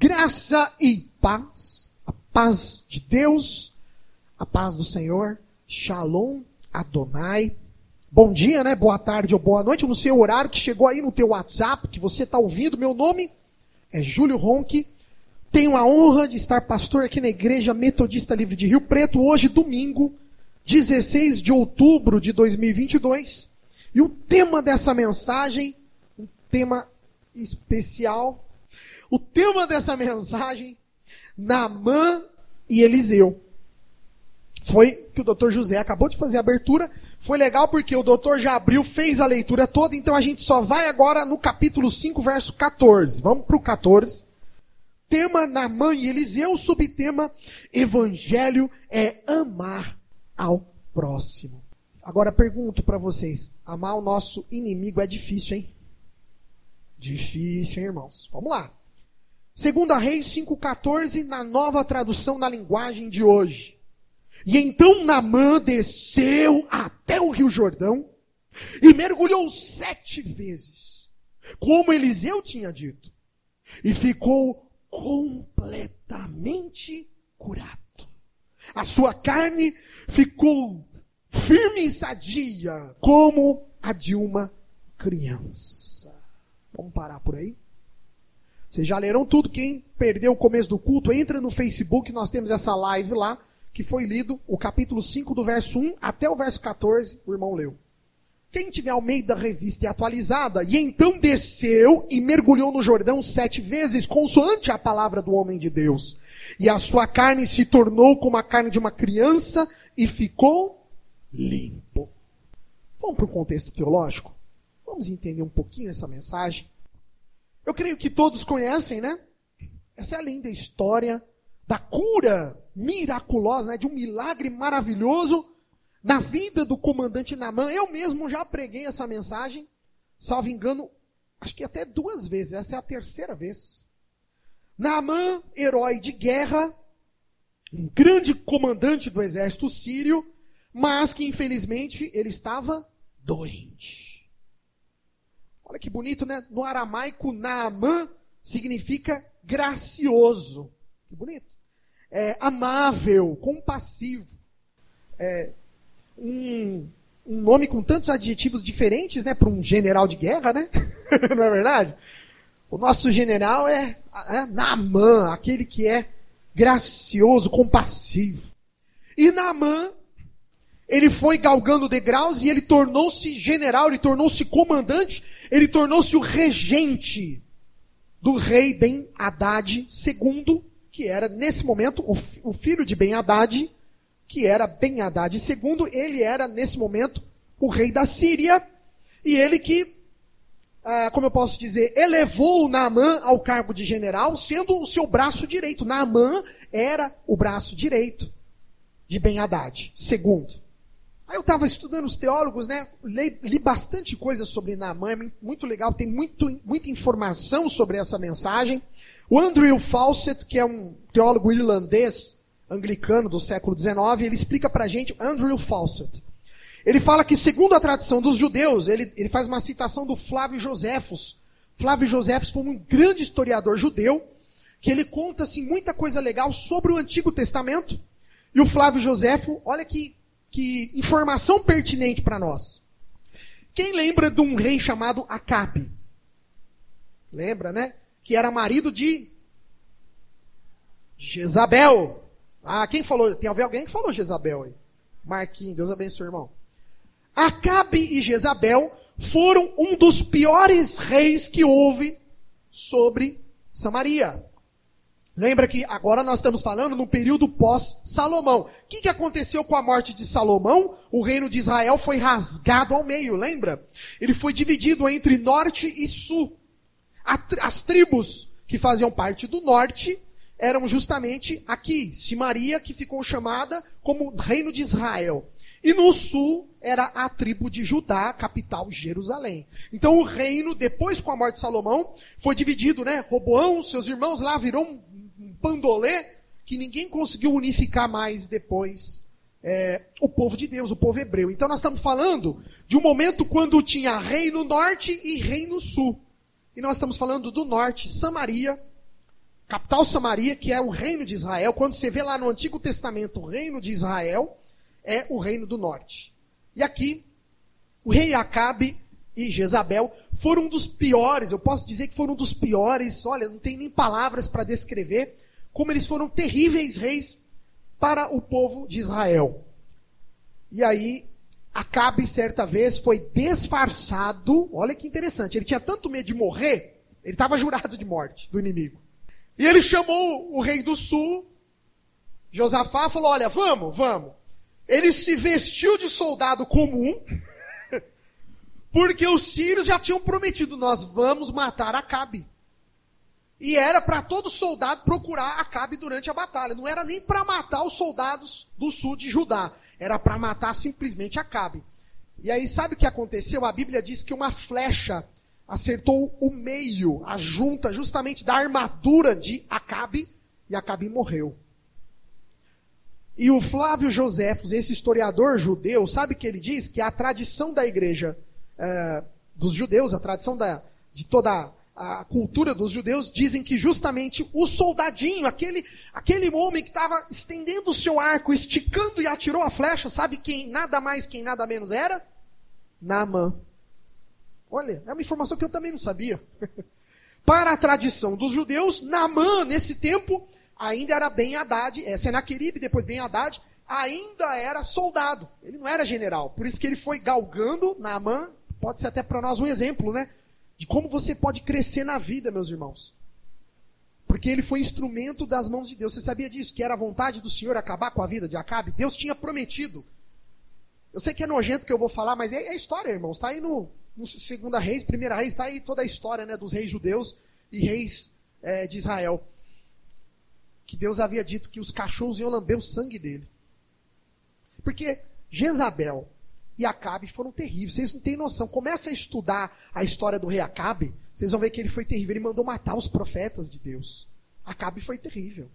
Graça e paz, a paz de Deus, a paz do Senhor, Shalom Adonai. Bom dia, né? Boa tarde ou boa noite, no seu horário que chegou aí no teu WhatsApp, que você está ouvindo. Meu nome é Júlio Ronque, tenho a honra de estar pastor aqui na Igreja Metodista Livre de Rio Preto, hoje domingo, 16 de outubro de 2022. E o tema dessa mensagem, um tema especial, o tema dessa mensagem, Naamã e Eliseu. Foi que o Dr. José acabou de fazer a abertura. Foi legal porque o doutor já abriu, fez a leitura toda, então a gente só vai agora no capítulo 5, verso 14. Vamos para o 14. Tema Naamã e Eliseu, subtema Evangelho é amar ao próximo. Agora pergunto para vocês, amar o nosso inimigo é difícil, hein? Difícil, hein, irmãos? Vamos lá. 2 Reis 5,14, na nova tradução na linguagem de hoje. E então Naamã desceu até o Rio Jordão e mergulhou 7 vezes, como Eliseu tinha dito, e ficou completamente curado. A sua carne ficou firme e sadia, como a de uma criança. Vamos parar por aí? Vocês já leram tudo? Quem perdeu o começo do culto, entra no Facebook, nós temos essa live lá, que foi lido o capítulo 5 do verso 1 até o verso 14, o irmão leu. Quem tiver ao meio da revista e atualizada, e então desceu e mergulhou no Jordão 7 vezes, consoante a palavra do homem de Deus. E a sua carne se tornou como a carne de uma criança e ficou limpo. Vamos para o contexto teológico? Vamos entender um pouquinho essa mensagem. Eu creio que todos conhecem, né? Essa é a linda história da cura miraculosa, né? De um milagre maravilhoso na vida do comandante Naamã. Eu mesmo já preguei essa mensagem, salvo engano, acho que até 2 vezes. Essa é a 3ª vez. Naamã, herói de guerra, um grande comandante do exército sírio, mas que infelizmente ele estava doente. Olha que bonito, né? No aramaico, Naamã significa gracioso. Que bonito. Amável, compassivo. Um nome com tantos adjetivos diferentes, né? Para um general de guerra, né? Não é verdade? O nosso general é Naamã, aquele que é gracioso, compassivo. E Naamã, ele foi galgando degraus e ele tornou-se general, ele tornou-se comandante, ele tornou-se o regente do rei Ben-Hadad II, que era, nesse momento, o filho de Ben-Hadad, que era Ben-Hadad II, ele era, nesse momento, o rei da Síria, e ele que, como eu posso dizer, elevou Naamã ao cargo de general, sendo o seu braço direito. Naamã era o braço direito de Ben-Hadad II. Aí eu estava estudando os teólogos, né? Li bastante coisa sobre Naamã, é muito legal, tem muita informação sobre essa mensagem. O Andrew Fawcett, que é um teólogo irlandês, anglicano do século XIX, ele explica pra gente, Andrew Fawcett. Ele fala que, segundo a tradição dos judeus, ele faz uma citação do Flávio Joséfos. Flávio Joséfos foi um grande historiador judeu, que ele conta assim, muita coisa legal sobre o Antigo Testamento. E o Flávio Joséfo, olha que informação pertinente para nós. Quem lembra de um rei chamado Acabe? Lembra, né? Que era marido de Jezabel. Quem falou? Tem alguém que falou Jezabel aí? Marquinhos, Deus abençoe, irmão. Acabe e Jezabel foram um dos piores reis que houve sobre Samaria. Lembra que agora nós estamos falando no período pós-Salomão. O que aconteceu com a morte de Salomão? O reino de Israel foi rasgado ao meio, lembra? Ele foi dividido entre norte e sul. As tribos que faziam parte do norte eram justamente aqui, Samaria, que ficou chamada como reino de Israel. E no sul era a tribo de Judá, capital Jerusalém. Então o reino, depois com a morte de Salomão, foi dividido, né? Roboão, seus irmãos lá, virou um bandolê que ninguém conseguiu unificar mais depois o povo de Deus, o povo hebreu. Então nós estamos falando de um momento quando tinha reino norte e reino sul. E nós estamos falando do norte, Samaria, Capital Samaria, que é o reino de Israel. Quando você vê lá no Antigo Testamento o reino de Israel, é o reino do norte. E aqui, o rei Acabe e Jezabel foram um dos piores, eu posso dizer que foram um dos piores, olha, não tem nem palavras para descrever, como eles foram terríveis reis para o povo de Israel. E aí, Acabe, certa vez, foi disfarçado, olha que interessante, ele tinha tanto medo de morrer, ele estava jurado de morte do inimigo. E ele chamou o rei do sul, Josafá, falou, olha, vamos. Ele se vestiu de soldado comum, porque os sírios já tinham prometido, nós vamos matar Acabe. E era para todo soldado procurar Acabe durante a batalha. Não era nem para matar os soldados do sul de Judá. Era para matar simplesmente Acabe. E aí sabe o que aconteceu? A Bíblia diz que uma flecha acertou o meio, a junta justamente da armadura de Acabe, e Acabe morreu. E o Flávio Joséfos, esse historiador judeu, sabe o que ele diz? Que a tradição da igreja dos judeus, a tradição de toda a cultura dos judeus, dizem que justamente o soldadinho, aquele homem que estava estendendo o seu arco, esticando e atirou a flecha, sabe quem nada mais, quem nada menos era? Naamã. Olha, é uma informação que eu também não sabia. Para a tradição dos judeus, Naamã, nesse tempo, ainda era Ben-Hadad, Senaqueribe, depois Ben-Hadad, ainda era soldado. Ele não era general. Por isso que ele foi galgando. Naamã pode ser até para nós um exemplo, né? De como você pode crescer na vida, meus irmãos. Porque ele foi instrumento das mãos de Deus. Você sabia disso? Que era a vontade do Senhor acabar com a vida de Acabe? Deus tinha prometido. Eu sei que é nojento que eu vou falar, mas é história, irmãos. Está aí no Segunda Reis, Primeira Reis, está aí toda a história, né, dos reis judeus e reis de Israel. Que Deus havia dito que os cachorros iam lamber o sangue dele. Porque Jezabel e Acabe foram terríveis. Vocês não têm noção. Começa a estudar a história do rei Acabe, vocês vão ver que ele foi terrível. Ele mandou matar os profetas de Deus. Acabe foi terrível.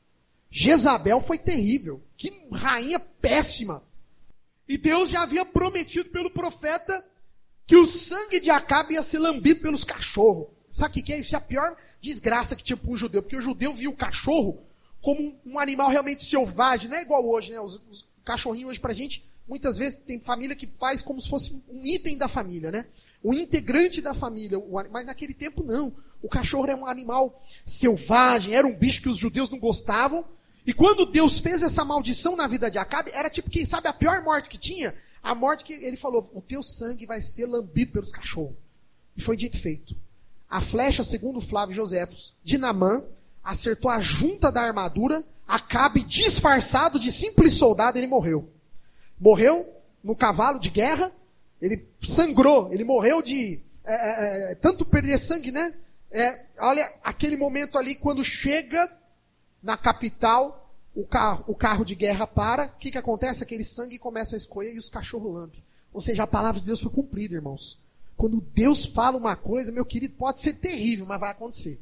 Jezabel foi terrível. Que rainha péssima. E Deus já havia prometido pelo profeta que o sangue de Acabe ia ser lambido pelos cachorros. Sabe o que é? Isso é a pior desgraça que tinha para um judeu. Porque o judeu via o cachorro como um animal realmente selvagem. Não é igual hoje, né? Os cachorrinhos hoje pra gente, muitas vezes tem família que faz como se fosse um item da família, né? Um integrante da família. Mas naquele tempo não. O cachorro era um animal selvagem, era um bicho que os judeus não gostavam. E quando Deus fez essa maldição na vida de Acabe, era tipo, quem sabe, a pior morte que tinha? A morte que ele falou, o teu sangue vai ser lambido pelos cachorros. E foi dito e feito. A flecha, segundo Flávio Joséfos, de Naamã, acertou a junta da armadura, Acabe, disfarçado de simples soldado, ele morreu. Morreu no cavalo de guerra, ele sangrou, ele morreu de tanto perder sangue, né? Olha, aquele momento ali, quando chega na capital, o carro de guerra para, o que acontece? Aquele sangue começa a escorrer e os cachorros lambem. Ou seja, a palavra de Deus foi cumprida, irmãos. Quando Deus fala uma coisa, meu querido, pode ser terrível, mas vai acontecer.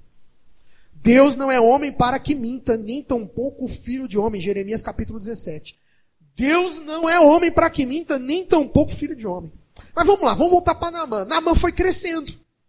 Deus não é homem para que minta, nem tampouco filho de homem. Jeremias capítulo 17. Deus não é homem para que minta, nem tampouco filho de homem. Mas vamos lá, vamos voltar para Naamã. Naamã foi crescendo.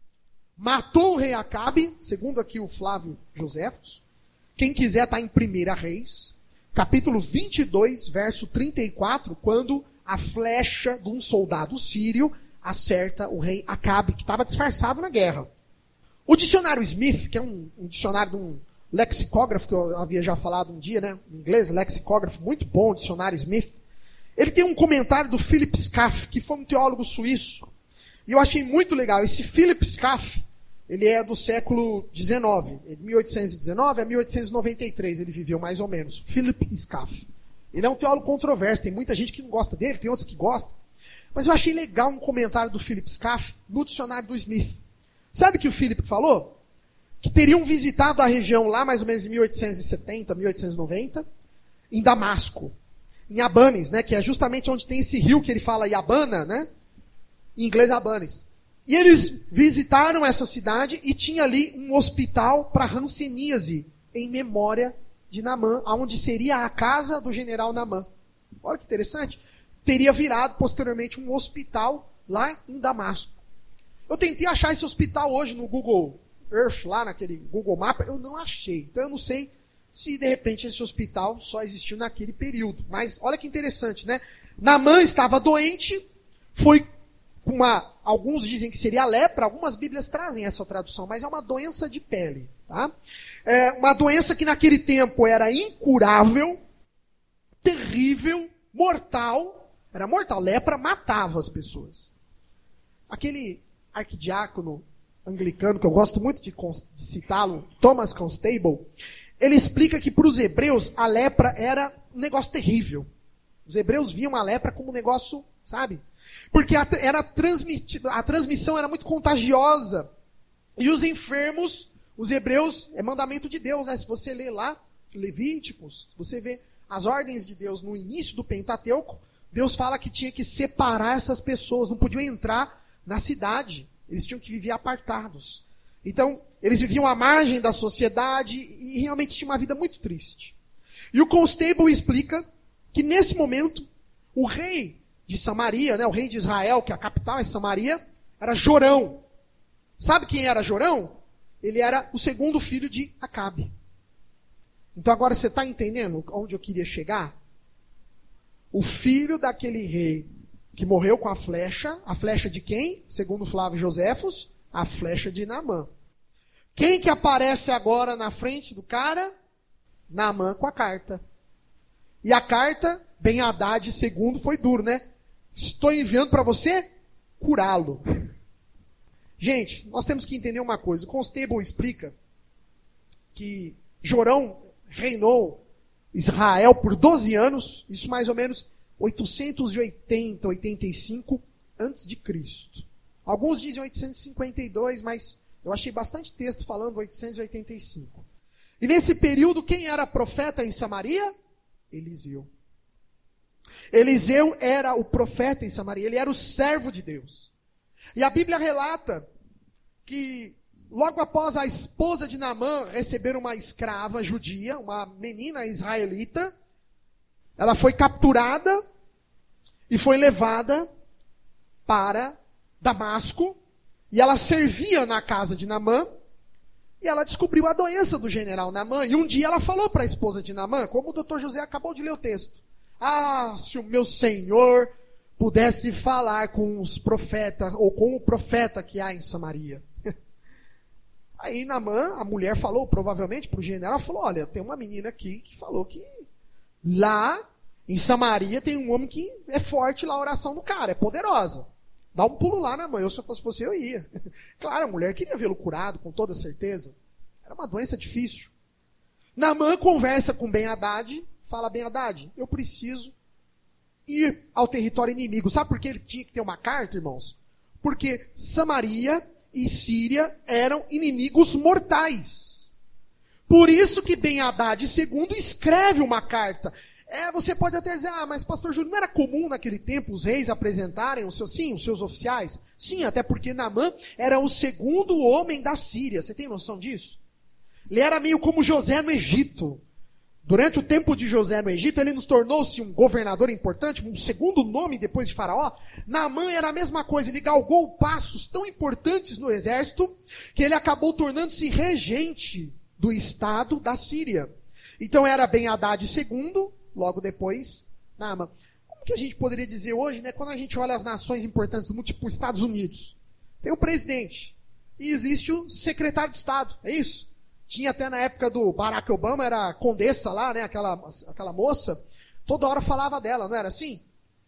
Matou o rei Acabe, segundo aqui o Flávio Joséfos. Quem quiser está em 1 Reis, capítulo 22, verso 34, quando a flecha de um soldado sírio acerta o rei Acabe, que estava disfarçado na guerra. O dicionário Smith, que é um dicionário de um lexicógrafo, que eu havia já falado um dia, né? Em inglês, lexicógrafo, muito bom, o dicionário Smith. Ele tem um comentário do Philip Schaff, que foi um teólogo suíço. E eu achei muito legal. Esse Philip Schaff, ele é do século XIX. De 1819 a 1893 ele viveu, mais ou menos. Philip Schaff. Ele é um teólogo controverso, tem muita gente que não gosta dele, tem outros que gostam. Mas eu achei legal um comentário do Philip Schaff no dicionário do Smith. Sabe o que o Philip falou? Que teriam visitado a região lá mais ou menos em 1870, 1890, em Damasco, em Abanes, né, que é justamente onde tem esse rio que ele fala Iabana, né? Em inglês Abanes. E eles visitaram essa cidade e tinha ali um hospital para hanseníase, em memória de Naamã, onde seria a casa do general Naamã. Olha que interessante. Teria virado posteriormente um hospital lá em Damasco. Eu tentei achar esse hospital hoje no Google Earth, lá naquele Google Maps, eu não achei. Então eu não sei se de repente esse hospital só existiu naquele período. Mas olha que interessante, né? Naamã estava doente, foi com alguns dizem que seria lepra, algumas bíblias trazem essa tradução, mas é uma doença de pele. Tá? É uma doença que naquele tempo era incurável, terrível, mortal. Era mortal, lepra matava as pessoas. Aquele arquidiácono anglicano, que eu gosto muito de citá-lo, Thomas Constable, ele explica que para os hebreus a lepra era um negócio terrível. Os hebreus viam a lepra como um negócio, sabe? Porque a transmissão era muito contagiosa. E os enfermos, os hebreus, é mandamento de Deus, né? Se você ler lá, Levíticos, você vê as ordens de Deus no início do Pentateuco, Deus fala que tinha que separar essas pessoas, não podiam entrar na cidade. Eles tinham que viver apartados. Então, eles viviam à margem da sociedade e realmente tinham uma vida muito triste. E o Constable explica que nesse momento, o rei de Samaria, né, o rei de Israel, que a capital é Samaria, era Jorão. Sabe quem era Jorão? Ele era o segundo filho de Acabe. Então agora você está entendendo onde eu queria chegar? O filho daquele rei que morreu com a flecha de quem? Segundo Flávio Joséfos, a flecha de Naamã. Quem que aparece agora na frente do cara? Naamã com a carta. E a carta, Ben-Hadad II, foi duro, né? Estou enviando para você curá-lo. Gente, nós temos que entender uma coisa. O Constable explica que Jorão reinou Israel por 12 anos, isso mais ou menos 880, 85 antes de Cristo. Alguns dizem 852, mas eu achei bastante texto falando 885. E nesse período, quem era profeta em Samaria? Eliseu. Eliseu era o profeta em Samaria, ele era o servo de Deus. E a Bíblia relata que logo após a esposa de Naamã receber uma escrava judia, uma menina israelita, ela foi capturada e foi levada para Damasco, e ela servia na casa de Naamã, e ela descobriu a doença do general Naamã, e um dia ela falou para a esposa de Naamã, como o doutor José acabou de ler o texto, se o meu senhor pudesse falar com os profetas, ou com o profeta que há em Samaria. Aí Naamã, a mulher falou, provavelmente para o general, falou, olha, tem uma menina aqui que falou que lá em Samaria tem um homem que é forte lá, a oração do cara, é poderosa. Dá um pulo lá, Naamã, se eu fosse você, eu ia. Claro, a mulher queria vê-lo curado, com toda certeza. Era uma doença difícil. Naamã conversa com Ben-Hadad, fala, Ben-Hadad, eu preciso ir ao território inimigo. Sabe por que ele tinha que ter uma carta, irmãos? Porque Samaria e Síria eram inimigos mortais. Por isso que Ben-Hadad II escreve uma carta. Você pode até dizer, mas pastor Júlio, não era comum naquele tempo os reis apresentarem os seus oficiais? Sim, até porque Naamã era o segundo homem da Síria. Você tem noção disso? Ele era meio como José no Egito. Durante o tempo de José no Egito, ele nos tornou-se um governador importante, um segundo nome depois de Faraó. Naamã era a mesma coisa, ele galgou passos tão importantes no exército, que ele acabou tornando-se regente do estado da Síria. Então era Ben-Hadad II, logo depois, Naamã. Como que a gente poderia dizer hoje, né, quando a gente olha as nações importantes do mundo, tipo os Estados Unidos, tem o presidente, e existe o secretário de Estado, é isso? Tinha até na época do Barack Obama, era a condessa lá, né, aquela moça, toda hora falava dela, não era assim?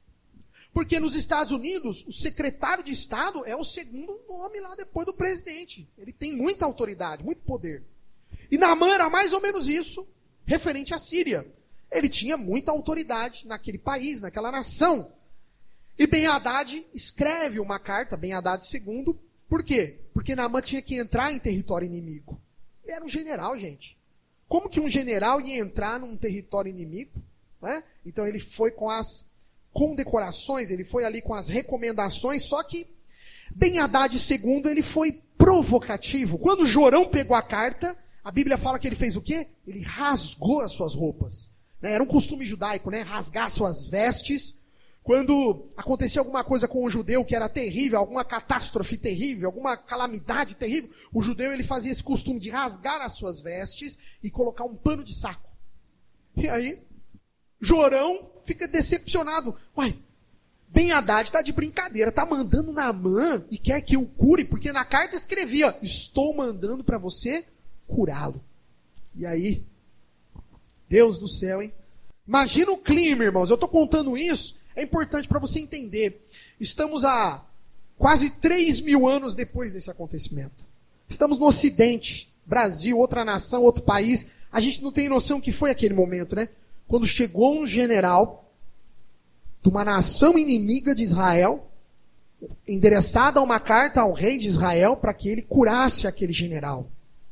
Porque nos Estados Unidos, o secretário de Estado é o segundo nome lá depois do presidente. Ele tem muita autoridade, muito poder. E Naamã era mais ou menos isso, referente à Síria. Ele tinha muita autoridade naquele país, naquela nação. E Ben-Hadad escreve uma carta, Ben-Hadad II, por quê? Porque Naamã tinha que entrar em território inimigo. Ele era um general, gente. Como que um general ia entrar num território inimigo? Né? Então ele foi com as condecorações, ele foi ali com as recomendações, só que Ben-Hadad II, ele foi provocativo. Quando Jorão pegou a carta, a Bíblia fala que ele fez o quê? Ele rasgou as suas roupas. Era um costume judaico, né? Rasgar suas vestes. Quando acontecia alguma coisa com um judeu que era terrível, alguma catástrofe terrível, alguma calamidade terrível, o judeu ele fazia esse costume de rasgar as suas vestes e colocar um pano de saco. E aí, Jorão fica decepcionado. Uai, Ben-Hadad está de brincadeira, está mandando Naamã e quer que eu cure, porque na carta escrevia, estou mandando para você curá-lo. E aí, Deus do céu, hein? Imagina o clima, irmãos. Eu estou contando isso, é importante para você entender. Estamos há quase 3.000 anos depois desse acontecimento. Estamos no Ocidente, Brasil, outra nação, outro país. A gente não tem noção que foi aquele momento, né? Quando chegou um general de uma nação inimiga de Israel, endereçada uma carta ao rei de Israel para que ele curasse aquele general.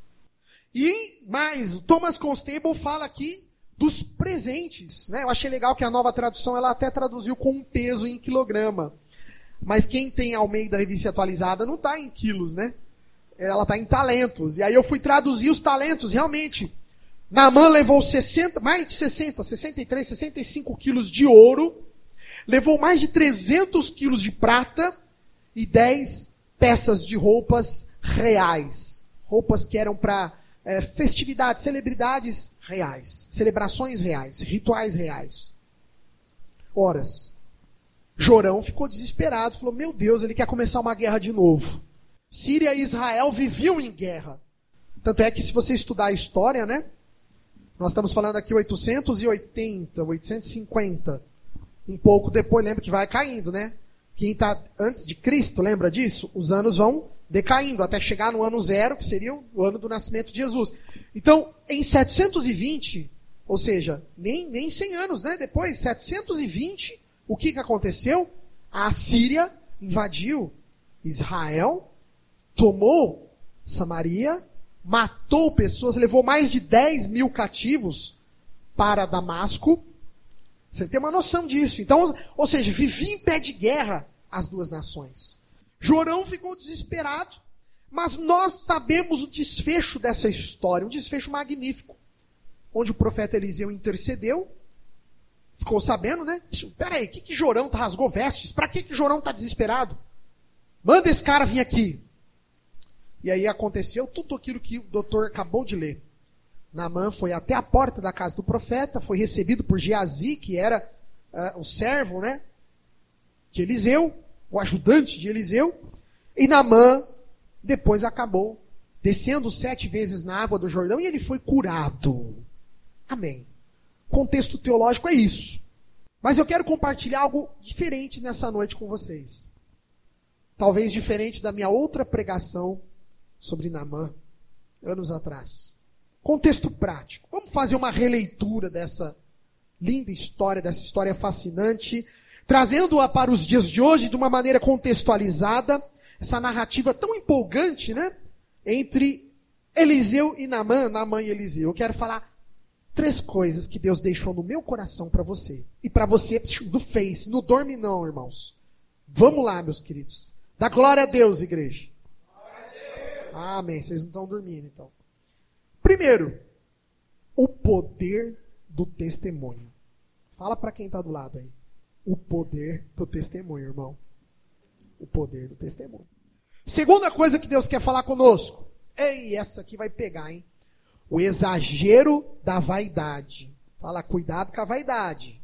E mais, o Thomas Constable fala aqui dos presentes, né? Eu achei legal que a Nova Tradução ela até traduziu com um peso em quilograma. Mas quem tem Almeida Revista Atualizada não está em quilos, né? Ela está em talentos. E aí eu fui traduzir os talentos, realmente. Naamã levou mais de 63, 65 quilos de ouro, levou mais de 300 quilos de prata e 10 peças de roupas reais. Roupas que eram para festividades, celebridades reais, celebrações reais, rituais reais. Horas. Jorão ficou desesperado, falou, meu Deus, ele quer começar uma guerra de novo. Síria e Israel viviam em guerra. Tanto é que se você estudar a história, né? Nós estamos falando aqui 880, 850. Um pouco depois, lembra que vai caindo, né? Quem está antes de Cristo, lembra disso? Os anos vão decaindo, até chegar no ano 0, que seria o ano do nascimento de Jesus. Então, em 720, ou seja, nem 100 anos, né? Depois, 720, o que aconteceu? A Síria invadiu Israel, tomou Samaria, matou pessoas, levou mais de 10.000 cativos para Damasco. Você tem uma noção disso. Então, ou seja, vivia em pé de guerra as duas nações. Jorão ficou desesperado, mas nós sabemos o desfecho dessa história, um desfecho magnífico, onde o profeta Eliseu intercedeu, ficou sabendo, né? Peraí, o que Jorão rasgou vestes? Para que Jorão está desesperado? Manda esse cara vir aqui. E aí aconteceu tudo aquilo que o doutor acabou de ler. Naamã foi até a porta da casa do profeta, foi recebido por Geazi, que era o servo, né, de Eliseu, o ajudante de Eliseu. E Naamã depois acabou descendo 7 vezes na água do Jordão e ele foi curado. Amém. O contexto teológico é isso. Mas eu quero compartilhar algo diferente nessa noite com vocês. Talvez diferente da minha outra pregação sobre Naamã, anos atrás. Contexto prático. Vamos fazer uma releitura dessa linda história, dessa história fascinante, trazendo-a para os dias de hoje de uma maneira contextualizada, essa narrativa tão empolgante, né? Entre Eliseu e Naamã, Naamã e Eliseu. Eu quero falar 3 coisas que Deus deixou no meu coração para você. E para você do Face, não dorme não, irmãos. Vamos lá, meus queridos. Dá glória a Deus, igreja. Amém. Vocês não estão dormindo, então. Primeiro, o poder do testemunho. Fala para quem está do lado aí. O poder do testemunho, irmão. O poder do testemunho. Segunda coisa que Deus quer falar conosco. Ei, essa aqui vai pegar, hein? O exagero da vaidade. Fala, cuidado com a vaidade.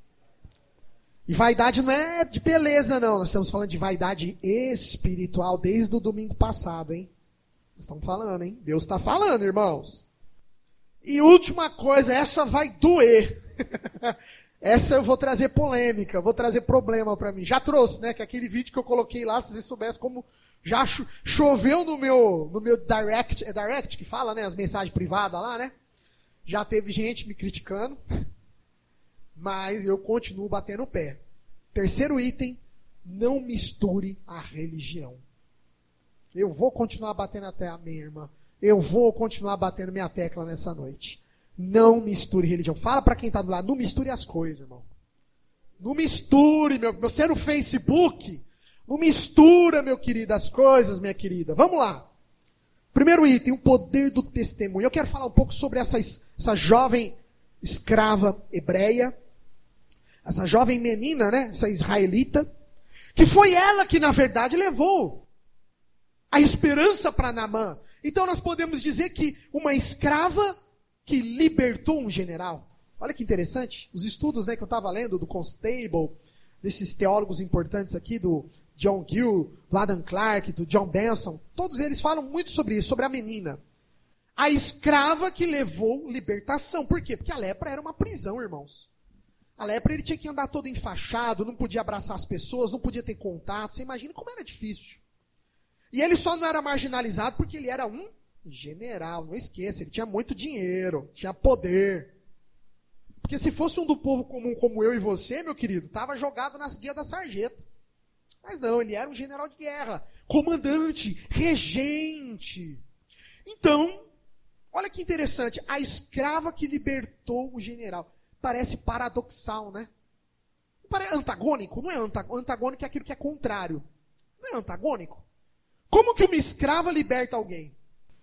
E vaidade não é de beleza, não. Nós estamos falando de vaidade espiritual desde o domingo passado, hein? Nós estamos falando, hein? Deus está falando, irmãos. E última coisa, essa vai doer. Essa eu vou trazer polêmica, vou trazer problema para mim. Já trouxe, né? Que aquele vídeo que eu coloquei lá, se vocês soubessem como já choveu no meu direct. É direct que fala, né? As mensagens privadas lá, né? Já teve gente me criticando. Mas eu continuo batendo o pé. Terceiro item, não misture a religião. Eu vou continuar batendo até a minha irmã. Eu vou continuar batendo minha tecla nessa noite. Não misture religião. Fala para quem está do lado, não misture as coisas, irmão. Não misture, você no Facebook, não mistura, meu querido, as coisas, minha querida. Vamos lá. Primeiro item, o poder do testemunho. Eu quero falar um pouco sobre essa jovem escrava hebreia. essa jovem menina, né, essa israelita, que foi ela que, na verdade, levou a esperança para Naamã. Então nós podemos dizer que uma escrava que libertou um general. Olha que interessante, os estudos, né, que eu estava lendo do Constable, desses teólogos importantes aqui, do John Gill, do Adam Clarke, do John Benson, todos eles falam muito sobre isso, sobre a menina. A escrava que levou libertação. Por quê? Porque a lepra era uma prisão, irmãos. A lepra, ele tinha que andar todo enfaixado, não podia abraçar as pessoas, não podia ter contato. Você imagina como era difícil. E ele só não era marginalizado porque ele era um general, não esqueça, ele tinha muito dinheiro, tinha poder. Porque se fosse um do povo comum como eu e você, meu querido, estava jogado nas guias da sarjeta. Mas não, ele era um general de guerra, comandante, regente. Então, olha que interessante, a escrava que libertou o general. Parece paradoxal, né? Parece antagônico, não é antagônico? Antagônico é aquilo que é contrário. Não é antagônico? Como que uma escrava liberta alguém?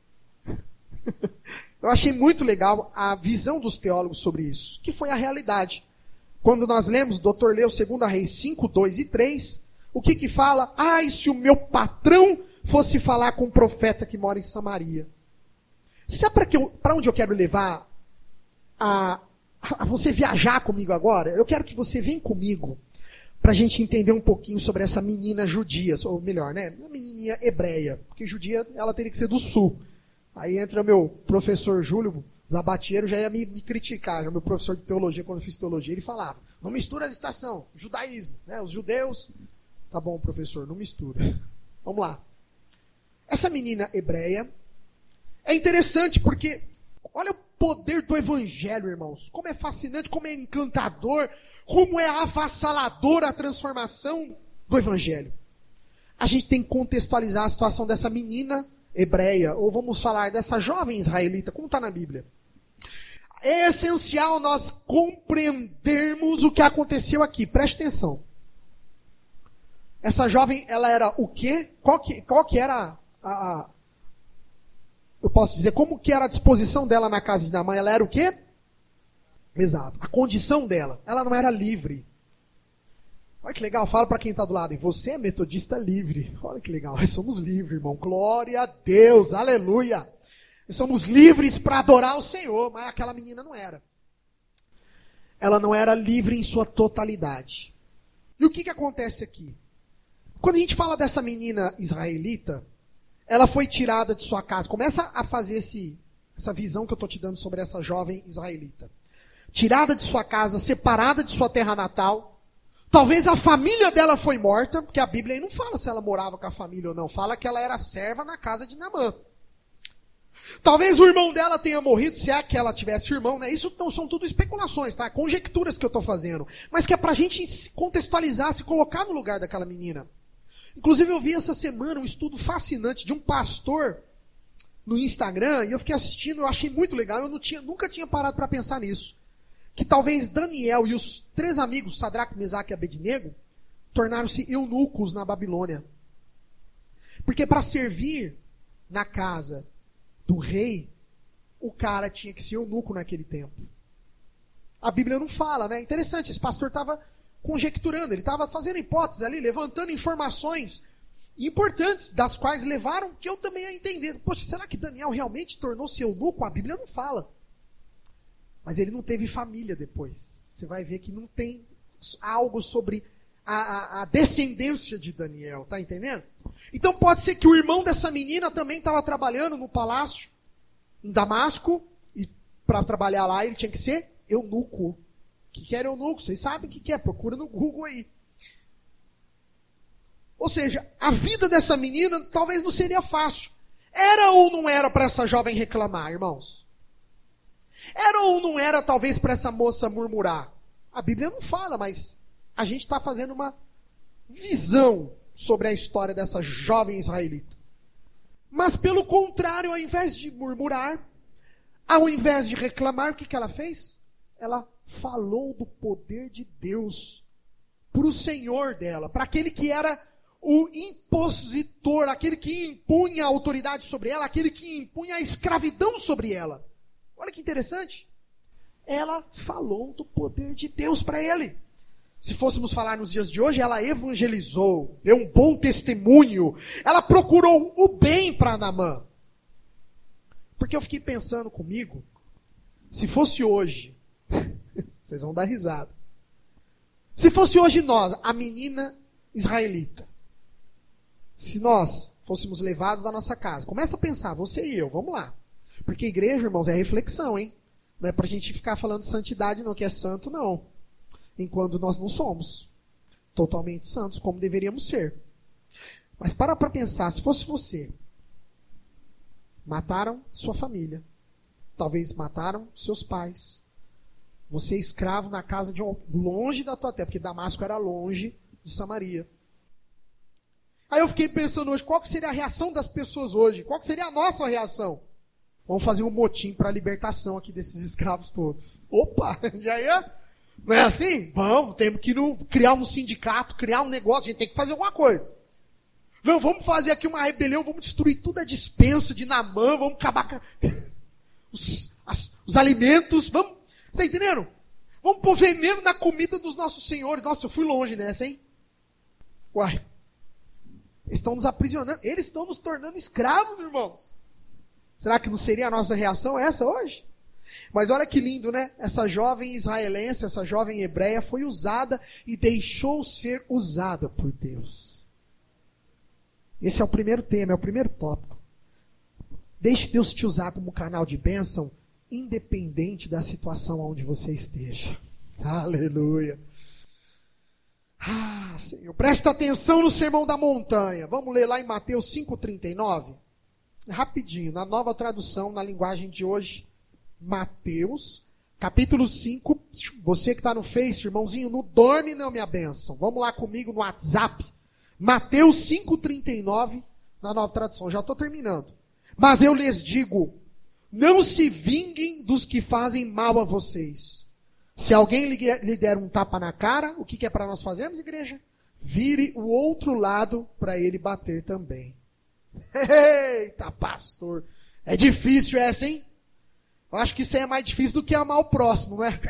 Eu achei muito legal a visão dos teólogos sobre isso, que foi a realidade. Quando nós lemos, o doutor leu 2 Reis 5, 2 e 3, o que fala? Ai, se o meu patrão fosse falar com um profeta que mora em Samaria. Você sabe para onde eu quero levar a você viajar comigo agora? Eu quero que você venha comigo para a gente entender um pouquinho sobre essa menina judia, ou melhor, né, uma menininha hebreia, porque judia ela teria que ser do sul. Aí entra meu professor Júlio Zabatiero, já ia me criticar, já meu professor de teologia, quando eu fiz teologia, ele falava, não mistura as estações, judaísmo, né, os judeus, tá bom professor, não mistura. Vamos lá. Essa menina hebreia é interessante porque, olha o poder do evangelho, irmãos. Como é fascinante, como é encantador, como é avassaladora a transformação do evangelho. A gente tem que contextualizar a situação dessa menina hebreia, ou vamos falar dessa jovem israelita, como está na Bíblia. É essencial nós compreendermos o que aconteceu aqui. Preste atenção. Essa jovem, ela era o quê? Qual que era eu posso dizer, como que era a disposição dela na casa de Naamã? Ela era o quê? Exato. A condição dela. Ela não era livre. Olha que legal, fala para quem está do lado. E você é metodista livre. Olha que legal, nós somos livres, irmão. Glória a Deus, aleluia. Nós somos livres para adorar o Senhor, mas aquela menina não era. Ela não era livre em sua totalidade. E o que acontece aqui? Quando a gente fala dessa menina israelita, ela foi tirada de sua casa. Começa a fazer essa visão que eu estou te dando sobre essa jovem israelita. Tirada de sua casa, separada de sua terra natal. Talvez a família dela foi morta, porque a Bíblia aí não fala se ela morava com a família ou não. Fala que ela era serva na casa de Naamã. Talvez o irmão dela tenha morrido, se é que ela tivesse irmão, né? Isso não são tudo especulações, tá? Conjecturas que eu estou fazendo. Mas que é para a gente se contextualizar, se colocar no lugar daquela menina. Inclusive eu vi essa semana um estudo fascinante de um pastor no Instagram, e eu fiquei assistindo, eu achei muito legal, eu nunca tinha parado para pensar nisso. Que talvez Daniel e os 3 amigos, Sadraque, Mesaque e Abednego, tornaram-se eunucos na Babilônia. Porque para servir na casa do rei, o cara tinha que ser eunuco naquele tempo. A Bíblia não fala, né? Interessante, esse pastor estava conjecturando, ele estava fazendo hipóteses ali, levantando informações importantes, das quais levaram que eu também a entender. Poxa, será que Daniel realmente tornou-se eunuco? A Bíblia não fala. Mas ele não teve família depois. Você vai ver que não tem algo sobre a descendência de Daniel, tá entendendo? Então pode ser que o irmão dessa menina também estava trabalhando no palácio, em Damasco, e para trabalhar lá ele tinha que ser eunuco. O que era eunuco? Vocês sabem o que é, procura no Google aí. Ou seja, a vida dessa menina talvez não seria fácil. Era ou não era para essa jovem reclamar, irmãos? Era ou não era talvez para essa moça murmurar? A Bíblia não fala, mas a gente está fazendo uma visão sobre a história dessa jovem israelita. Mas pelo contrário, ao invés de murmurar, ao invés de reclamar, o que ela fez? Ela falou do poder de Deus para o Senhor dela, para aquele que era o impositor, aquele que impunha a autoridade sobre ela, aquele que impunha a escravidão sobre ela. Olha que interessante. Ela falou do poder de Deus para ele. Se fôssemos falar nos dias de hoje, ela evangelizou, deu um bom testemunho. Ela procurou o bem para Naamã. Porque eu fiquei pensando comigo, se fosse hoje, vocês vão dar risada. Se fosse hoje nós, a menina israelita, se nós fôssemos levados da nossa casa, começa a pensar, você e eu, vamos lá. Porque igreja, irmãos, é reflexão, hein? Não é pra gente ficar falando de santidade não, que é santo não. Enquanto nós não somos totalmente santos, como deveríamos ser. Mas para pensar, se fosse você, mataram sua família, talvez mataram seus pais, você é escravo na casa de longe da tua terra, porque Damasco era longe de Samaria. Aí eu fiquei pensando hoje, qual que seria a reação das pessoas hoje? Qual que seria a nossa reação? Vamos fazer um motim para a libertação aqui desses escravos todos. Opa, já ia... Não é assim? Vamos, temos que criar um sindicato, criar um negócio, a gente tem que fazer alguma coisa. Não, vamos fazer aqui uma rebelião, vamos destruir toda a despensa de Naamã, vamos acabar com os alimentos, vamos... Você está entendendo? Vamos pôr veneno na comida dos nossos senhores. Nossa, eu fui longe nessa, hein? Uai. Eles estão nos aprisionando, eles estão nos tornando escravos, irmãos. Será que não seria a nossa reação essa hoje? Mas olha que lindo, né? Essa jovem israelense, essa jovem hebreia foi usada e deixou ser usada por Deus. Esse é o primeiro tema, é o primeiro tópico. Deixe Deus te usar como canal de bênção, independente da situação onde você esteja. Aleluia. Ah, Senhor, presta atenção no Sermão da Montanha. Vamos ler lá em Mateus 5,39. Rapidinho, na nova tradução, na linguagem de hoje. Mateus, capítulo 5. Você que está no Face, irmãozinho, não dorme não, minha bênção. Vamos lá comigo no WhatsApp. Mateus 5,39, na nova tradução. Já estou terminando. Mas eu lhes digo, não se vinguem dos que fazem mal a vocês. Se alguém lhe der um tapa na cara, o que é para nós fazermos, igreja? Vire o outro lado para ele bater também. Eita, pastor. É difícil essa, hein? Eu acho que isso aí é mais difícil do que amar o próximo, né?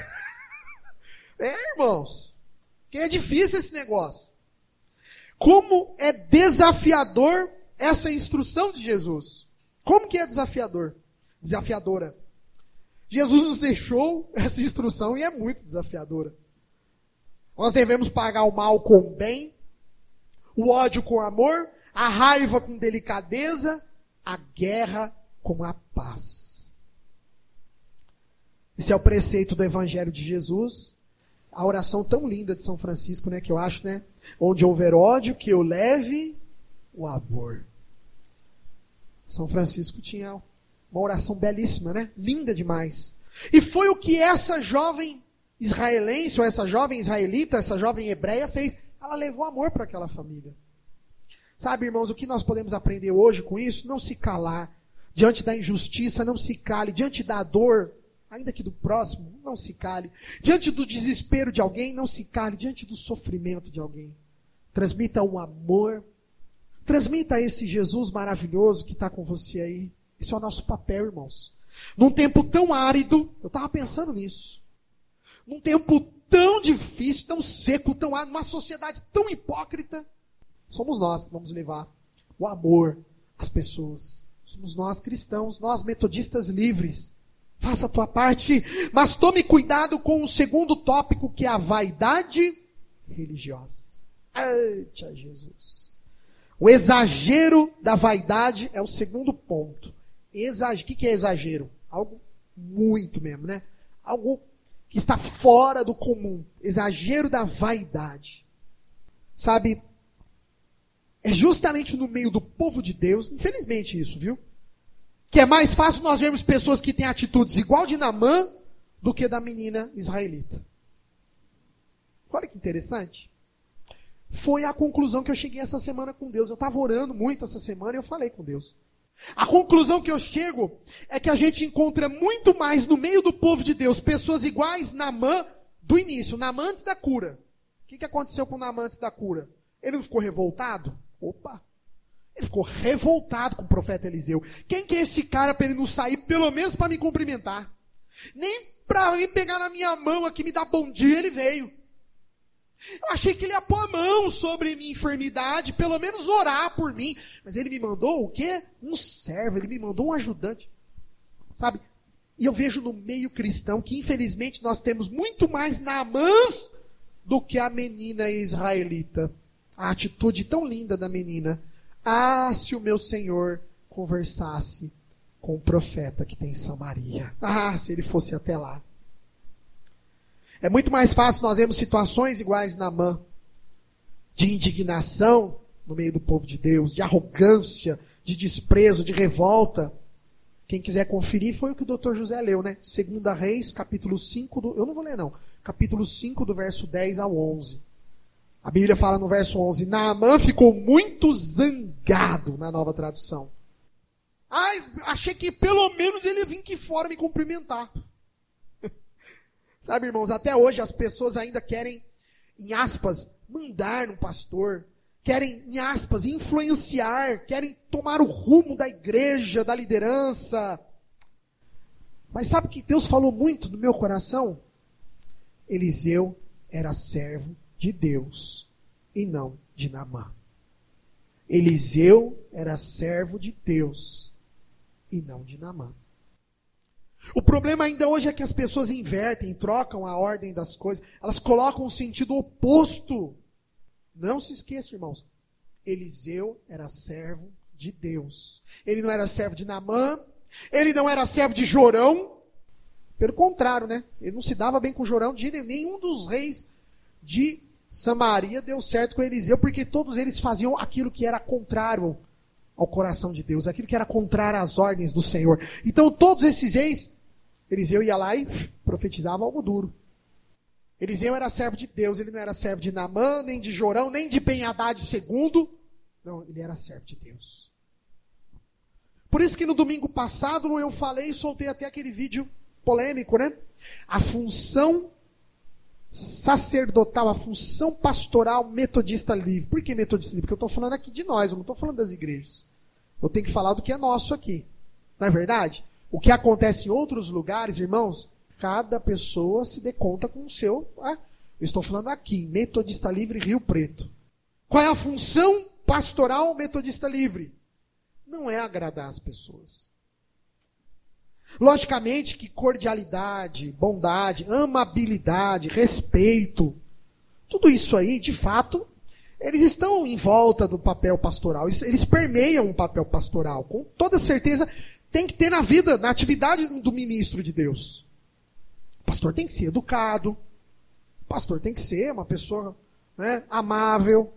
É, irmãos. Que é difícil esse negócio. Como é desafiador essa instrução de Jesus. Como que é desafiador? Desafiadora. Jesus nos deixou essa instrução e é muito desafiadora. Nós devemos pagar o mal com o bem, o ódio com amor, a raiva com delicadeza, a guerra com a paz. Esse é o preceito do Evangelho de Jesus. A oração tão linda de São Francisco, né, que eu acho, né? Onde houver ódio, que eu leve o amor. São Francisco tinha uma oração belíssima, né? Linda demais. E foi o que essa jovem israelense, ou essa jovem israelita, essa jovem hebreia fez. Ela levou amor para aquela família. Sabe, irmãos, o que nós podemos aprender hoje com isso? Não se calar. Diante da injustiça, não se cale. Diante da dor, ainda que do próximo, não se cale. Diante do desespero de alguém, não se cale. Diante do sofrimento de alguém. Transmita um amor. Transmita esse Jesus maravilhoso que está com você aí. Esse é o nosso papel, irmãos. Num tempo tão árido, eu estava pensando nisso. Num tempo tão difícil, tão seco, tão árido, numa sociedade tão hipócrita, somos nós que vamos levar o amor às pessoas. Somos nós cristãos, nós metodistas livres. Faça a tua parte, mas tome cuidado com o segundo tópico, que é a vaidade religiosa. Eita, Jesus. O exagero da vaidade é o segundo ponto. O que é exagero? Algo muito mesmo, né? Algo que está fora do comum. Exagero da vaidade. Sabe, é justamente no meio do povo de Deus, infelizmente isso, viu? Que é mais fácil nós vermos pessoas que têm atitudes igual de Naamã do que da menina israelita. Olha que interessante. Foi a conclusão que eu cheguei essa semana com Deus. Eu estava orando muito essa semana e eu falei com Deus. A conclusão que eu chego é que a gente encontra muito mais no meio do povo de Deus pessoas iguais Naamã do início, Naamã antes da cura. O que aconteceu com Naamã antes da cura? Ele não ficou revoltado? Opa! Ele ficou revoltado com o profeta Eliseu. Quem que é esse cara para ele não sair, pelo menos para me cumprimentar? Nem para vir pegar na minha mão aqui, me dar bom dia, ele veio. Eu achei que ele ia pôr a mão sobre minha enfermidade, pelo menos orar por mim. Mas ele me mandou o quê? Um servo, ele me mandou um ajudante. Sabe? E eu vejo no meio cristão que infelizmente nós temos muito mais Naamãs do que a menina israelita. A atitude tão linda da menina. Ah, se o meu Senhor conversasse com o profeta que tem em Samaria. Ah, se ele fosse até lá. É muito mais fácil nós vermos situações iguais a Naamã, de indignação no meio do povo de Deus, de arrogância, de desprezo, de revolta. Quem quiser conferir foi o que o Dr. José leu, né? 2 Reis, capítulo 5, eu não vou ler não, capítulo 5 do verso 10 ao 11. A Bíblia fala no verso 11, Naamã ficou muito zangado, na Nova Tradução. Ai, achei que pelo menos ele ia vir aqui fora me cumprimentar. Sabe, irmãos, até hoje as pessoas ainda querem, em aspas, mandar no pastor. Querem, em aspas, influenciar. Querem tomar o rumo da igreja, da liderança. Mas sabe que Deus falou muito no meu coração? Eliseu era servo de Deus e não de Naamã. Eliseu era servo de Deus e não de Naamã. O problema ainda hoje é que as pessoas invertem, trocam a ordem das coisas. Elas colocam um sentido oposto. Não se esqueça, irmãos. Eliseu era servo de Deus. Ele não era servo de Naamã. Ele não era servo de Jorão. Pelo contrário, né? Ele não se dava bem com Jorão. Nenhum dos reis de Samaria deu certo com Eliseu, porque todos eles faziam aquilo que era contrário ao coração de Deus, aquilo que era contrário às ordens do Senhor. Então todos esses reis, Eliseu ia lá e profetizava algo duro. Eliseu era servo de Deus, ele não era servo de Naamã, nem de Jorão, nem de Ben-Hadad II. Não, ele era servo de Deus. Por isso que no domingo passado eu falei e soltei até aquele vídeo polêmico, né? A função sacerdotal, a função pastoral metodista livre. Por que metodista livre? Porque eu estou falando aqui de nós, eu não estou falando das igrejas. Eu tenho que falar do que é nosso aqui. Não é verdade? O que acontece em outros lugares, irmãos, cada pessoa se dê conta com o seu. Eu estou falando aqui, Metodista Livre Rio Preto. Qual é a função pastoral metodista livre? Não é agradar as pessoas. Logicamente que cordialidade, bondade, amabilidade, respeito, tudo isso aí, de fato, eles estão em volta do papel pastoral. Eles permeiam o papel pastoral. Com toda certeza, tem que ter na vida, na atividade do ministro de Deus. O pastor tem que ser educado. O pastor tem que ser uma pessoa, né, amável.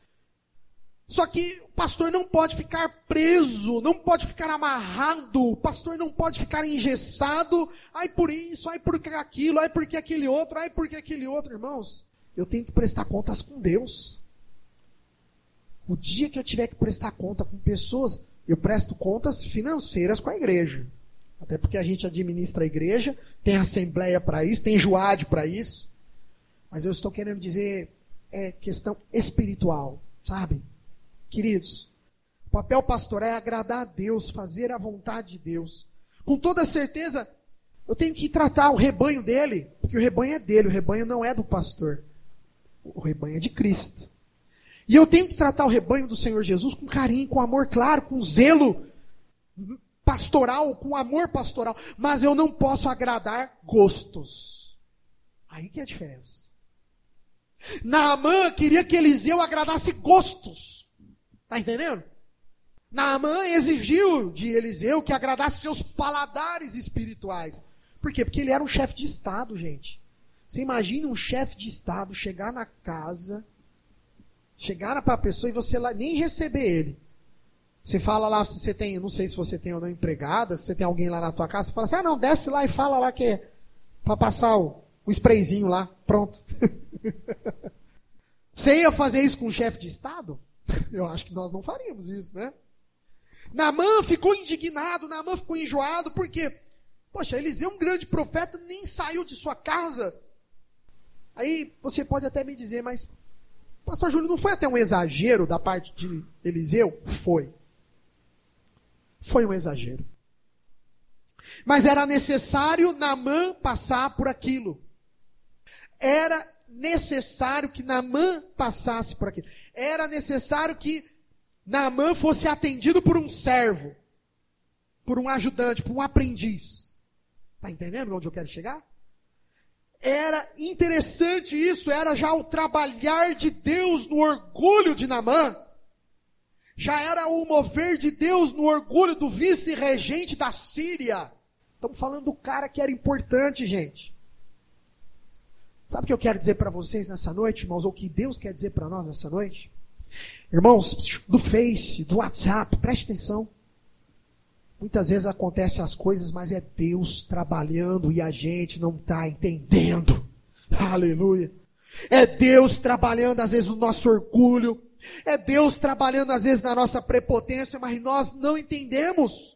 Só que o pastor não pode ficar preso, não pode ficar amarrado, o pastor não pode ficar engessado, ai por isso, ai por aquilo, ai porque aquele outro, ai porque aquele outro. Irmãos, eu tenho que prestar contas com Deus. O dia que eu tiver que prestar conta com pessoas, eu presto contas financeiras com a igreja. Até porque a gente administra a igreja, tem assembleia para isso, tem Joade para isso. Mas eu estou querendo dizer, é questão espiritual, sabe? Queridos, o papel pastoral é agradar a Deus, fazer a vontade de Deus. Com toda certeza, eu tenho que tratar o rebanho dele, porque o rebanho é dele, o rebanho não é do pastor. O rebanho é de Cristo. E eu tenho que tratar o rebanho do Senhor Jesus com carinho, com amor, claro, com zelo pastoral, com amor pastoral. Mas eu não posso agradar gostos. Aí que é a diferença. Naamã queria que Eliseu agradasse gostos. Está entendendo? Naamã exigiu de Eliseu que agradasse seus paladares espirituais. Por quê? Porque ele era um chefe de Estado, gente. Você imagina um chefe de Estado chegar na casa, chegar para a pessoa e você lá nem receber ele. Você fala lá, se você tem, não sei se você tem ou não empregada, se você tem alguém lá na tua casa, você fala assim, não, desce lá e fala lá que é para passar o sprayzinho lá, pronto. Você ia fazer isso com um chefe de Estado? Eu acho que nós não faríamos isso, né? Naamã ficou indignado, Naamã ficou enjoado, por quê? Poxa, Eliseu é um grande profeta, nem saiu de sua casa. Aí você pode até me dizer, mas pastor Júlio, não foi até um exagero da parte de Eliseu? Foi. Foi um exagero. Mas era necessário Naamã passar por aquilo. Era necessário que Naamã passasse por aquilo. Era necessário que Naamã fosse atendido por um servo, por um ajudante, por um aprendiz. Está entendendo onde eu quero chegar? Era interessante isso, era já o trabalhar de Deus no orgulho de Naamã. Já era o mover de Deus no orgulho do vice-regente da Síria. Estamos falando do cara que era importante, gente. Sabe o que eu quero dizer para vocês nessa noite, irmãos? Ou o que Deus quer dizer para nós nessa noite? Irmãos, do Face, do WhatsApp, preste atenção. Muitas vezes acontecem as coisas, mas é Deus trabalhando e a gente não está entendendo. Aleluia. É Deus trabalhando às vezes no nosso orgulho. É Deus trabalhando às vezes na nossa prepotência, mas nós não entendemos.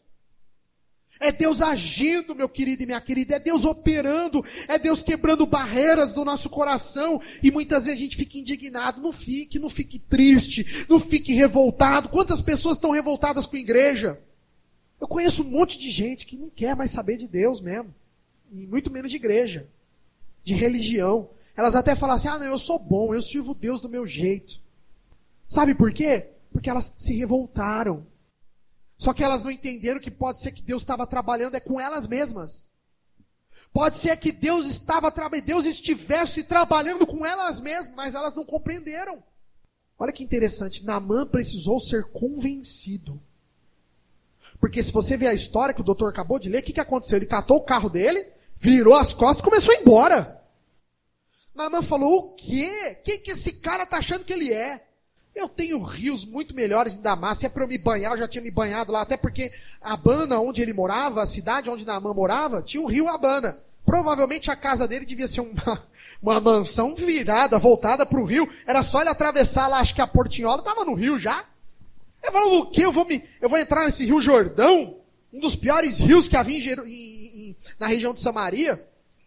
É Deus agindo, meu querido e minha querida. É Deus operando. É Deus quebrando barreiras do nosso coração. E muitas vezes a gente fica indignado. Não fique triste. Não fique revoltado. Quantas pessoas estão revoltadas com a igreja? Eu conheço um monte de gente que não quer mais saber de Deus mesmo. E muito menos de igreja. De religião. Elas até falam assim, não, eu sou bom. Eu sirvo Deus do meu jeito. Sabe por quê? Porque elas se revoltaram. Só que elas não entenderam que pode ser que Deus estava trabalhando com elas mesmas. Pode ser que Deus estivesse trabalhando com elas mesmas, mas elas não compreenderam. Olha que interessante, Naamã precisou ser convencido. Porque se você ver a história que o doutor acabou de ler, o que aconteceu? Ele catou o carro dele, virou as costas e começou a ir embora. Naamã falou, o quê? Quem que esse cara está achando que ele é? Eu tenho rios muito melhores em Damasco. Se é para eu me banhar, eu já tinha me banhado lá. Até porque Abana, onde ele morava, a cidade onde Naamã morava, tinha um rio Abana. Provavelmente a casa dele devia ser uma mansão virada, voltada para o rio. Era só ele atravessar lá, acho que a Portinhola estava no rio já. Ele falou, o quê? Eu vou entrar nesse rio Jordão? Um dos piores rios que havia na região de Samaria?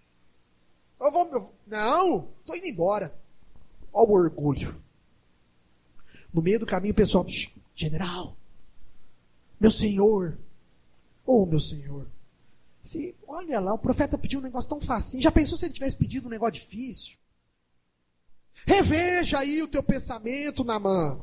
Não, estou indo embora. Olha o orgulho. No meio do caminho o pessoal, general, meu senhor, meu senhor, olha lá, o profeta pediu um negócio tão facinho, já pensou se ele tivesse pedido um negócio difícil? Reveja aí o teu pensamento, Naamã.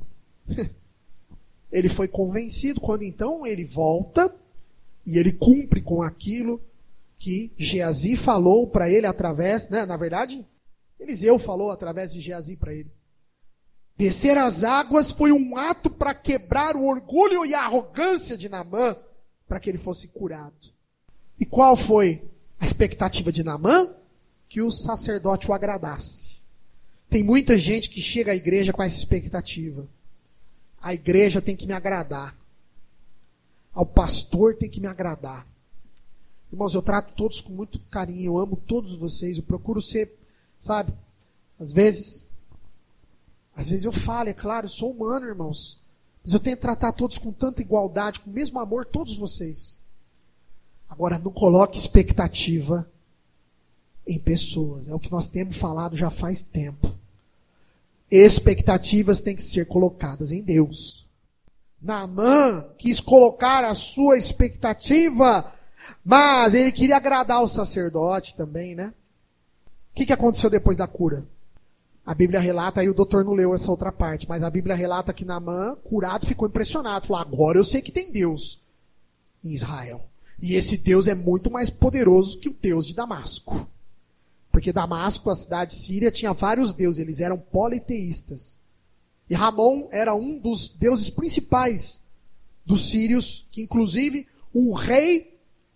Ele foi convencido, quando então ele volta e ele cumpre com aquilo que Geazi falou para ele através, na verdade, Eliseu falou através de Geazi para ele. Descer as águas foi um ato para quebrar o orgulho e a arrogância de Naamã, para que ele fosse curado. E qual foi a expectativa de Naamã? Que o sacerdote o agradasse. Tem muita gente que chega à igreja com essa expectativa. A igreja tem que me agradar. Ao pastor tem que me agradar. Irmãos, eu trato todos com muito carinho, eu amo todos vocês, eu procuro ser, sabe, às vezes eu falo, é claro, eu sou humano, irmãos. Mas eu tenho que tratar todos com tanta igualdade, com o mesmo amor, todos vocês. Agora, não coloque expectativa em pessoas. É o que nós temos falado já faz tempo. Expectativas têm que ser colocadas em Deus. Naamã quis colocar a sua expectativa, mas ele queria agradar o sacerdote também, né? O que aconteceu depois da cura? A Bíblia relata, aí o doutor não leu essa outra parte, mas a Bíblia relata que Naamã, curado, ficou impressionado. Falou, agora eu sei que tem Deus em Israel. E esse Deus é muito mais poderoso que o Deus de Damasco. Porque Damasco, a cidade síria, tinha vários deuses, eles eram politeístas. E Ramon era um dos deuses principais dos sírios, que inclusive o rei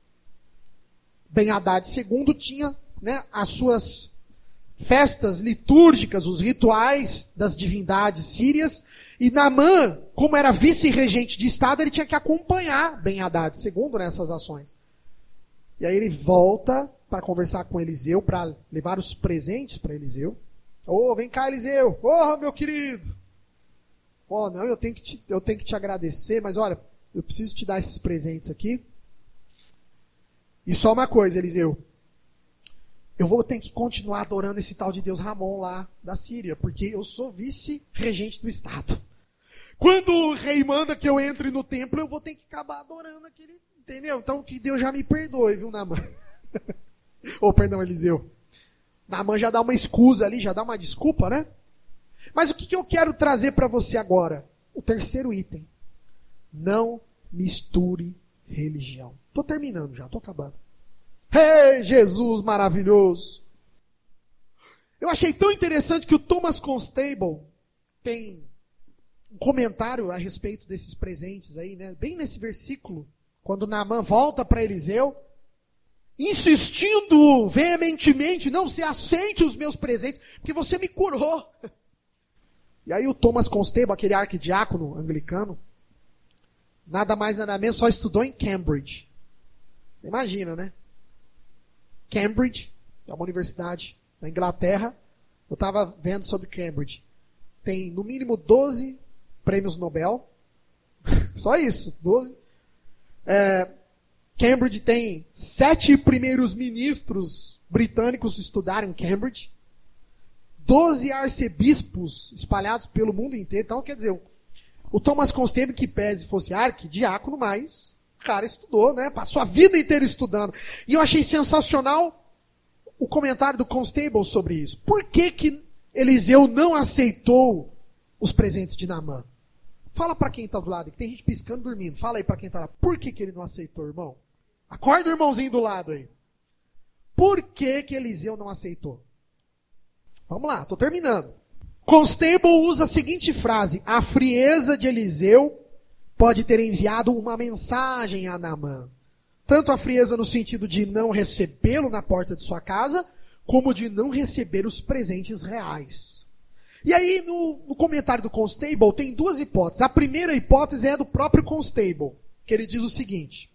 Ben-Hadad II tinha, as suas festas litúrgicas, os rituais das divindades sírias, e Naamã, como era vice-regente de estado, ele tinha que acompanhar Ben-Hadad II nessas ações. E aí ele volta para conversar com Eliseu, para levar os presentes para Eliseu. Vem cá, Eliseu. Meu querido. Não, eu tenho que te agradecer, mas olha, eu preciso te dar esses presentes aqui. E só uma coisa, Eliseu. Eu vou ter que continuar adorando esse tal de Deus Ramon lá da Síria, porque eu sou vice-regente do estado. Quando o rei manda que eu entre no templo, eu vou ter que acabar adorando aquele, entendeu? Então que Deus já me perdoe, viu, Naamã? Perdão, Eliseu. Naamã já dá uma escusa ali, já dá uma desculpa, né? Mas o que eu quero trazer para você agora? O terceiro item. Não misture religião. Estou terminando já, estou acabando. Ei, Jesus maravilhoso! Eu achei tão interessante que o Thomas Constable tem um comentário a respeito desses presentes aí, né? Bem nesse versículo, quando Naamã volta para Eliseu, insistindo veementemente, não, você aceite os meus presentes, porque você me curou. E aí o Thomas Constable, aquele arquidiácono anglicano, nada mais nada menos, só estudou em Cambridge. Você imagina, né? Cambridge, é uma universidade na Inglaterra. Eu estava vendo sobre Cambridge. Tem no mínimo 12 prêmios Nobel. Só isso, 12. Cambridge tem 7 primeiros ministros britânicos estudaram em Cambridge. 12 arcebispos espalhados pelo mundo inteiro. Então, quer dizer, o Thomas Constable, que pese fosse arquidiácono, mas o cara estudou, né? Passou a vida inteira estudando. E eu achei sensacional o comentário do Constable sobre isso. Por que Eliseu não aceitou os presentes de Naamã? Fala para quem está do lado, que tem gente piscando, dormindo. Fala aí para quem está lá. Por que ele não aceitou, irmão? Acorda o irmãozinho do lado aí. Por que Eliseu não aceitou? Vamos lá, estou terminando. Constable usa a seguinte frase: a frieza de Eliseu pode ter enviado uma mensagem a Naamã. Tanto a frieza no sentido de não recebê-lo na porta de sua casa, como de não receber os presentes reais. E aí, no comentário do Constable, tem 2 hipóteses. A primeira hipótese é do próprio Constable, que ele diz o seguinte: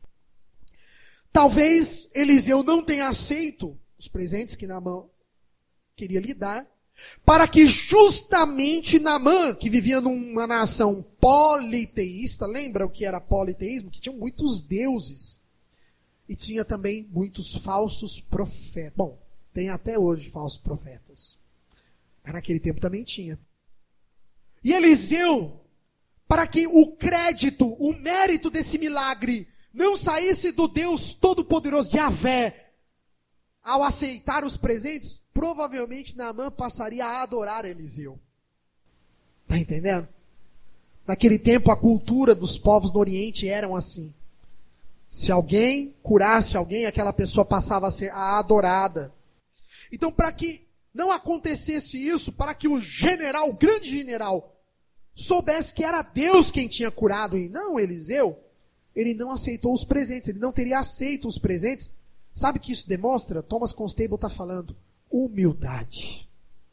talvez Eliseu não tenha aceito os presentes que Naamã queria lhe dar, para que justamente Naamã, que vivia numa nação politeísta, lembra o que era politeísmo? Que tinham muitos deuses. E tinha também muitos falsos profetas. Bom, tem até hoje falsos profetas. Mas naquele tempo também tinha. E Eliseu, para que o crédito, o mérito desse milagre não saísse do Deus Todo-Poderoso, de Yahvé, ao aceitar os presentes, provavelmente Naamã passaria a adorar Eliseu. Está entendendo? Naquele tempo a cultura dos povos do Oriente eram assim. Se alguém curasse alguém, aquela pessoa passava a ser a adorada. Então, para que não acontecesse isso, para que o general, o grande general, soubesse que era Deus quem tinha curado e não Eliseu, ele não aceitou os presentes, ele não teria aceito os presentes. Sabe o que isso demonstra? Thomas Constable está falando. Humildade.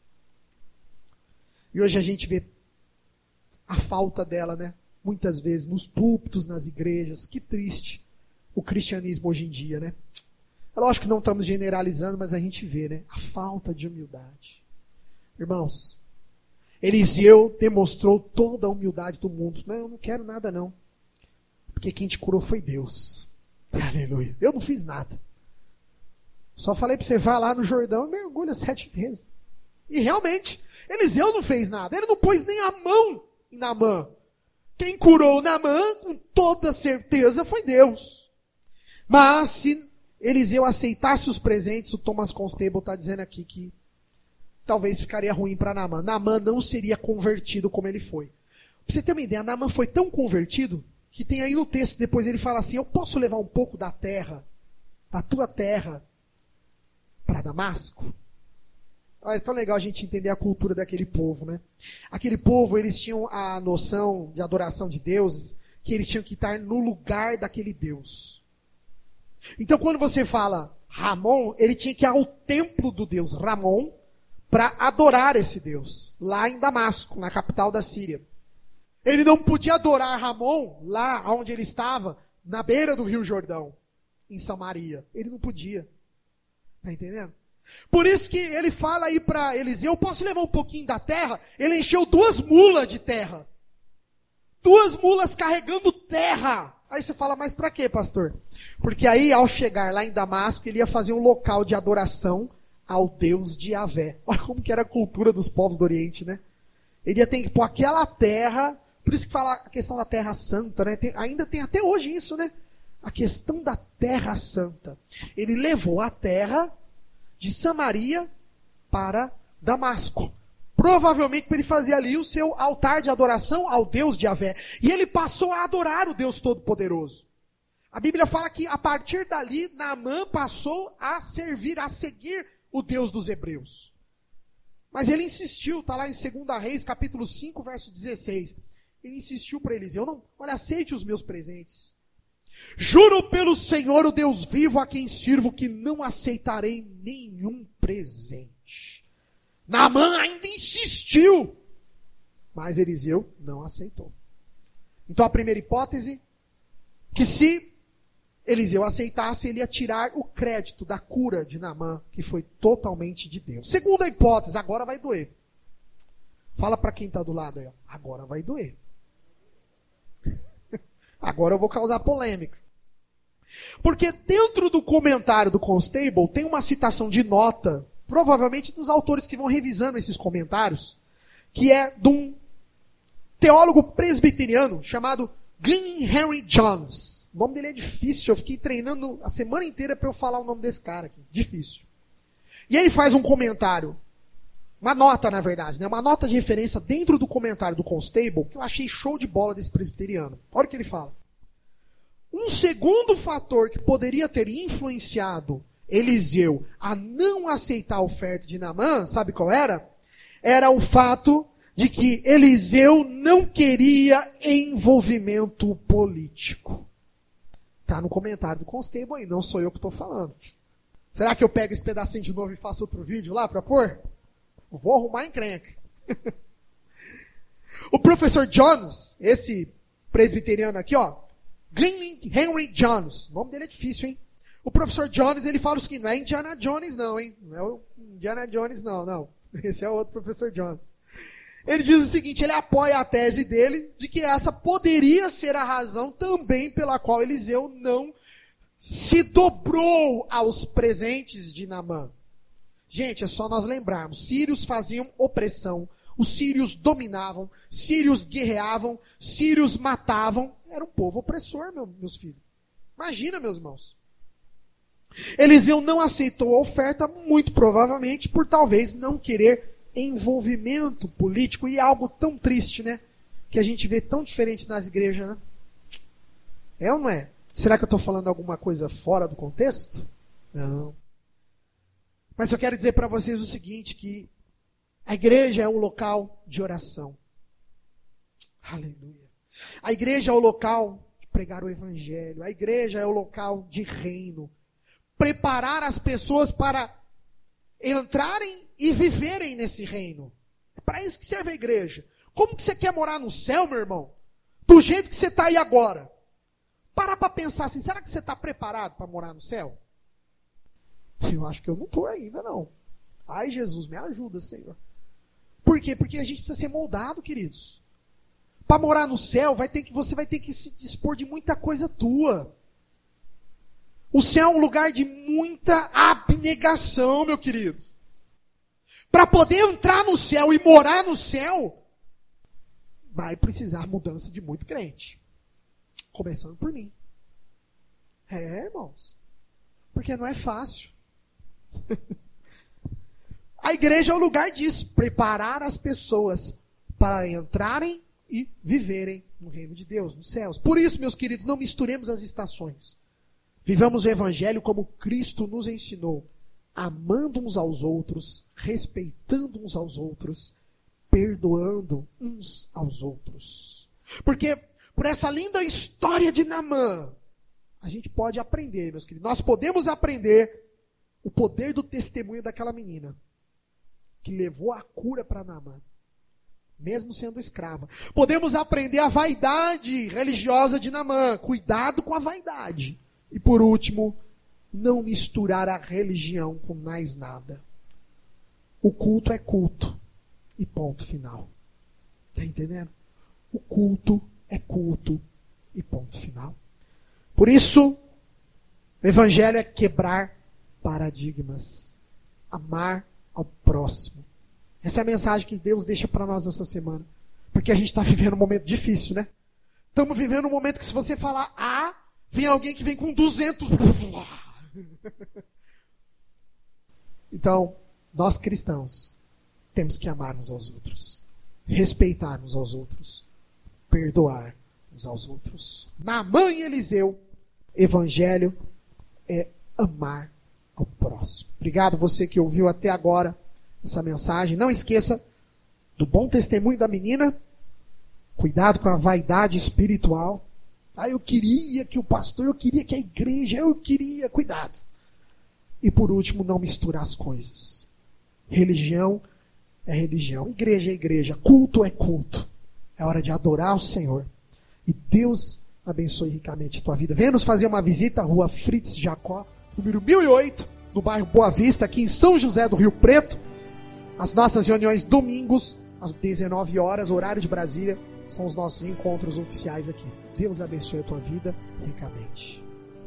E hoje a gente vê a falta dela, né? Muitas vezes nos púlpitos, nas igrejas. Que triste o cristianismo hoje em dia, né? É lógico que não estamos generalizando, mas a gente vê, né? A falta de humildade. Irmãos, Eliseu demonstrou toda a humildade do mundo. Não, eu não quero nada não. Porque quem te curou foi Deus. Aleluia. Eu não fiz nada. Só falei para você, vai lá no Jordão e mergulha 7 vezes. E realmente, Eliseu não fez nada. Ele não pôs nem a mão em Naamã. Quem curou Naamã, com toda certeza, foi Deus. Mas se Eliseu aceitasse os presentes, o Thomas Constable está dizendo aqui que talvez ficaria ruim para Naamã. Naamã não seria convertido como ele foi. Para você ter uma ideia, Naamã foi tão convertido que tem aí no texto, depois ele fala assim: eu posso levar um pouco da terra, da tua terra, para Damasco? Olha, é tão legal a gente entender a cultura daquele povo, né? Aquele povo, eles tinham a noção de adoração de deuses, que eles tinham que estar no lugar daquele Deus. Então, quando você fala Ramon, ele tinha que ir ao templo do deus Ramon para adorar esse Deus, lá em Damasco, na capital da Síria. Ele não podia adorar Ramon lá onde ele estava, na beira do Rio Jordão, em Samaria. Ele não podia. Está entendendo? Por isso que ele fala aí para Eliseu: eu posso levar um pouquinho da terra? Ele encheu 2 mulas de terra. 2 mulas carregando terra. Aí você fala: mas para quê, pastor? Porque aí, ao chegar lá em Damasco, ele ia fazer um local de adoração ao Deus de Yahvé. Olha como que era a cultura dos povos do Oriente, né? Ele ia ter que pôr aquela terra, por isso que fala a questão da terra santa, né? Ainda tem até hoje isso, né? A questão da terra santa. Ele levou a terra de Samaria para Damasco. Provavelmente para ele fazer ali o seu altar de adoração ao Deus de Javé. E ele passou a adorar o Deus Todo-Poderoso. A Bíblia fala que a partir dali, Naamã passou a servir, a seguir o Deus dos hebreus. Mas ele insistiu, está lá em 2 Reis, capítulo 5, verso 16. Ele insistiu para Eliseu, não, olha, aceite os meus presentes. Juro pelo Senhor, o Deus vivo a quem sirvo, que não aceitarei nenhum presente. Naamã ainda insistiu, mas Eliseu não aceitou. Então a primeira hipótese, que se Eliseu aceitasse, ele ia tirar o crédito da cura de Naamã, que foi totalmente de Deus. Segunda hipótese, agora vai doer. Fala para quem está do lado aí, ó. Agora vai doer. Agora eu vou causar polêmica. Porque dentro do comentário do Constable tem uma citação de nota, provavelmente dos autores que vão revisando esses comentários, que é de um teólogo presbiteriano chamado Glenn Henry Jones. O nome dele é difícil, eu fiquei treinando a semana inteira para eu falar o nome desse cara aqui. Difícil. E ele faz um comentário, uma nota na verdade, né? Uma nota de referência dentro do comentário do Constable, que eu achei show de bola desse presbiteriano. Olha o que ele fala. Um segundo fator que poderia ter influenciado Eliseu a não aceitar a oferta de Naamã, sabe qual era? Era o fato de que Eliseu não queria envolvimento político. Está no comentário do Constable aí, não sou eu que estou falando. Será que eu pego esse pedacinho de novo e faço outro vídeo lá para pôr? Vou arrumar encrenca. O professor Jones, esse presbiteriano aqui, ó, Glenn Henry Jones, o nome dele é difícil, hein? O professor Jones, ele fala o seguinte, não é Indiana Jones não, hein? Não é o Indiana Jones não. Esse é o outro professor Jones. Ele diz o seguinte, ele apoia a tese dele de que essa poderia ser a razão também pela qual Eliseu não se dobrou aos presentes de Naamã. Gente, é só nós lembrarmos, sírios faziam opressão, os sírios dominavam, sírios guerreavam, sírios matavam, era um povo opressor, meus filhos. Imagina, meus irmãos. Eliseu não aceitou a oferta, muito provavelmente por talvez não querer envolvimento político, e algo tão triste, né? Que a gente vê tão diferente nas igrejas, né? É ou não é? Será que eu estou falando alguma coisa fora do contexto? Não. Mas eu quero dizer para vocês o seguinte, que a igreja é um local de oração. Aleluia. A igreja é o local de pregar o evangelho. A igreja é o local de reino. Preparar as pessoas para entrarem e viverem nesse reino. É para isso que serve a igreja. Como que você quer morar no céu, meu irmão? Do jeito que você está aí agora. Parar para pensar assim, será que você está preparado para morar no céu? Eu acho que eu não estou ainda, não. Ai, Jesus, me ajuda, Senhor. Por quê? Porque a gente precisa ser moldado, queridos. Para morar no céu, você vai ter que se dispor de muita coisa tua. O céu é um lugar de muita abnegação, meu querido. Para poder entrar no céu e morar no céu, vai precisar mudança de muito crente. Começando por mim. É, irmãos. Porque não é fácil. A igreja é o lugar disso. Preparar as pessoas para entrarem e viverem no reino de Deus, nos céus. Por isso, meus queridos, não misturemos as estações. Vivamos o evangelho como Cristo nos ensinou. Amando uns aos outros, respeitando uns aos outros, perdoando uns aos outros. Porque por essa linda história de Naamã, a gente pode aprender, meus queridos. Nós podemos aprender o poder do testemunho daquela menina que levou a cura para Naamã, mesmo sendo escrava. Podemos aprender a vaidade religiosa de Naamã. Cuidado com a vaidade. E por último, não misturar a religião com mais nada. O culto é culto. E ponto final. Está entendendo? O culto é culto. E ponto final. Por isso, o evangelho é quebrar paradigmas. Amar ao próximo. Essa é a mensagem que Deus deixa para nós essa semana. Porque a gente está vivendo um momento difícil, né? Estamos vivendo um momento que se você falar A, vem alguém que vem com 200. Então, nós cristãos temos que amar uns aos outros, respeitar uns aos outros, perdoar uns aos outros. Naamã e Eliseu, evangelho é amar ao próximo. Obrigado você que ouviu até agora essa mensagem. Não esqueça do bom testemunho da menina. Cuidado com a vaidade espiritual. Eu queria que o pastor, eu queria que a igreja, cuidado. E por último, não misturar as coisas. Religião é religião, igreja é igreja, culto é culto. É hora de adorar o Senhor. E Deus abençoe ricamente a tua vida. Venha nos fazer uma visita à rua Fritz Jacó, número 1008, no bairro Boa Vista, aqui em São José do Rio Preto. As nossas reuniões domingos, às 19 horas, horário de Brasília, são os nossos encontros oficiais aqui. Deus abençoe a tua vida ricamente.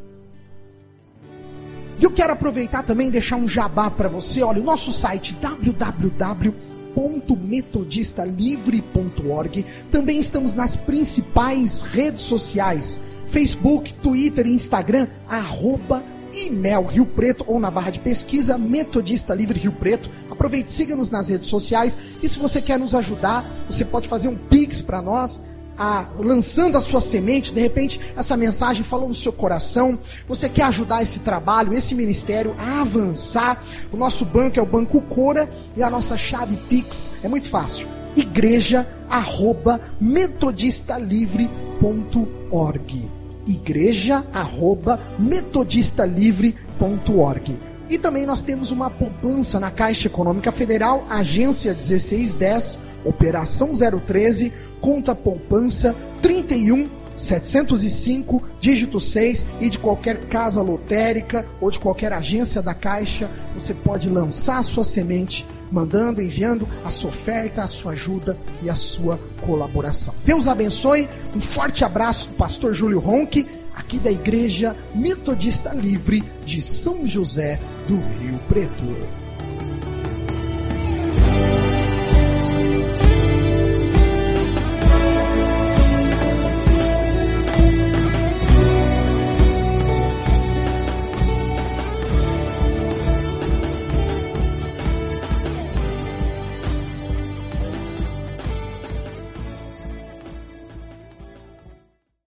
E eu quero aproveitar também e deixar um jabá para você. Olha, o nosso site www.metodistalivre.org. Também estamos nas principais redes sociais: Facebook, Twitter e Instagram, @IMEL Rio Preto, ou na barra de pesquisa Metodista Livre Rio Preto. Aproveite, siga-nos nas redes sociais. E se você quer nos ajudar, você pode fazer um Pix para nós, lançando a sua semente. De repente essa mensagem falou no seu coração, você quer ajudar esse trabalho, esse ministério a avançar. O nosso banco é o Banco Cora, e a nossa chave Pix é muito fácil: igreja@metodistalivre.org. igreja@metodistalivre.org. E também nós temos uma poupança na Caixa Econômica Federal, agência 1610, operação 013, conta poupança 31705, dígito 6, e de qualquer casa lotérica ou de qualquer agência da Caixa, você pode lançar a sua semente, enviando a sua oferta, a sua ajuda e a sua colaboração. Deus abençoe, um forte abraço do pastor Júlio Ronque, aqui da Igreja Metodista Livre de São José do Rio Preto.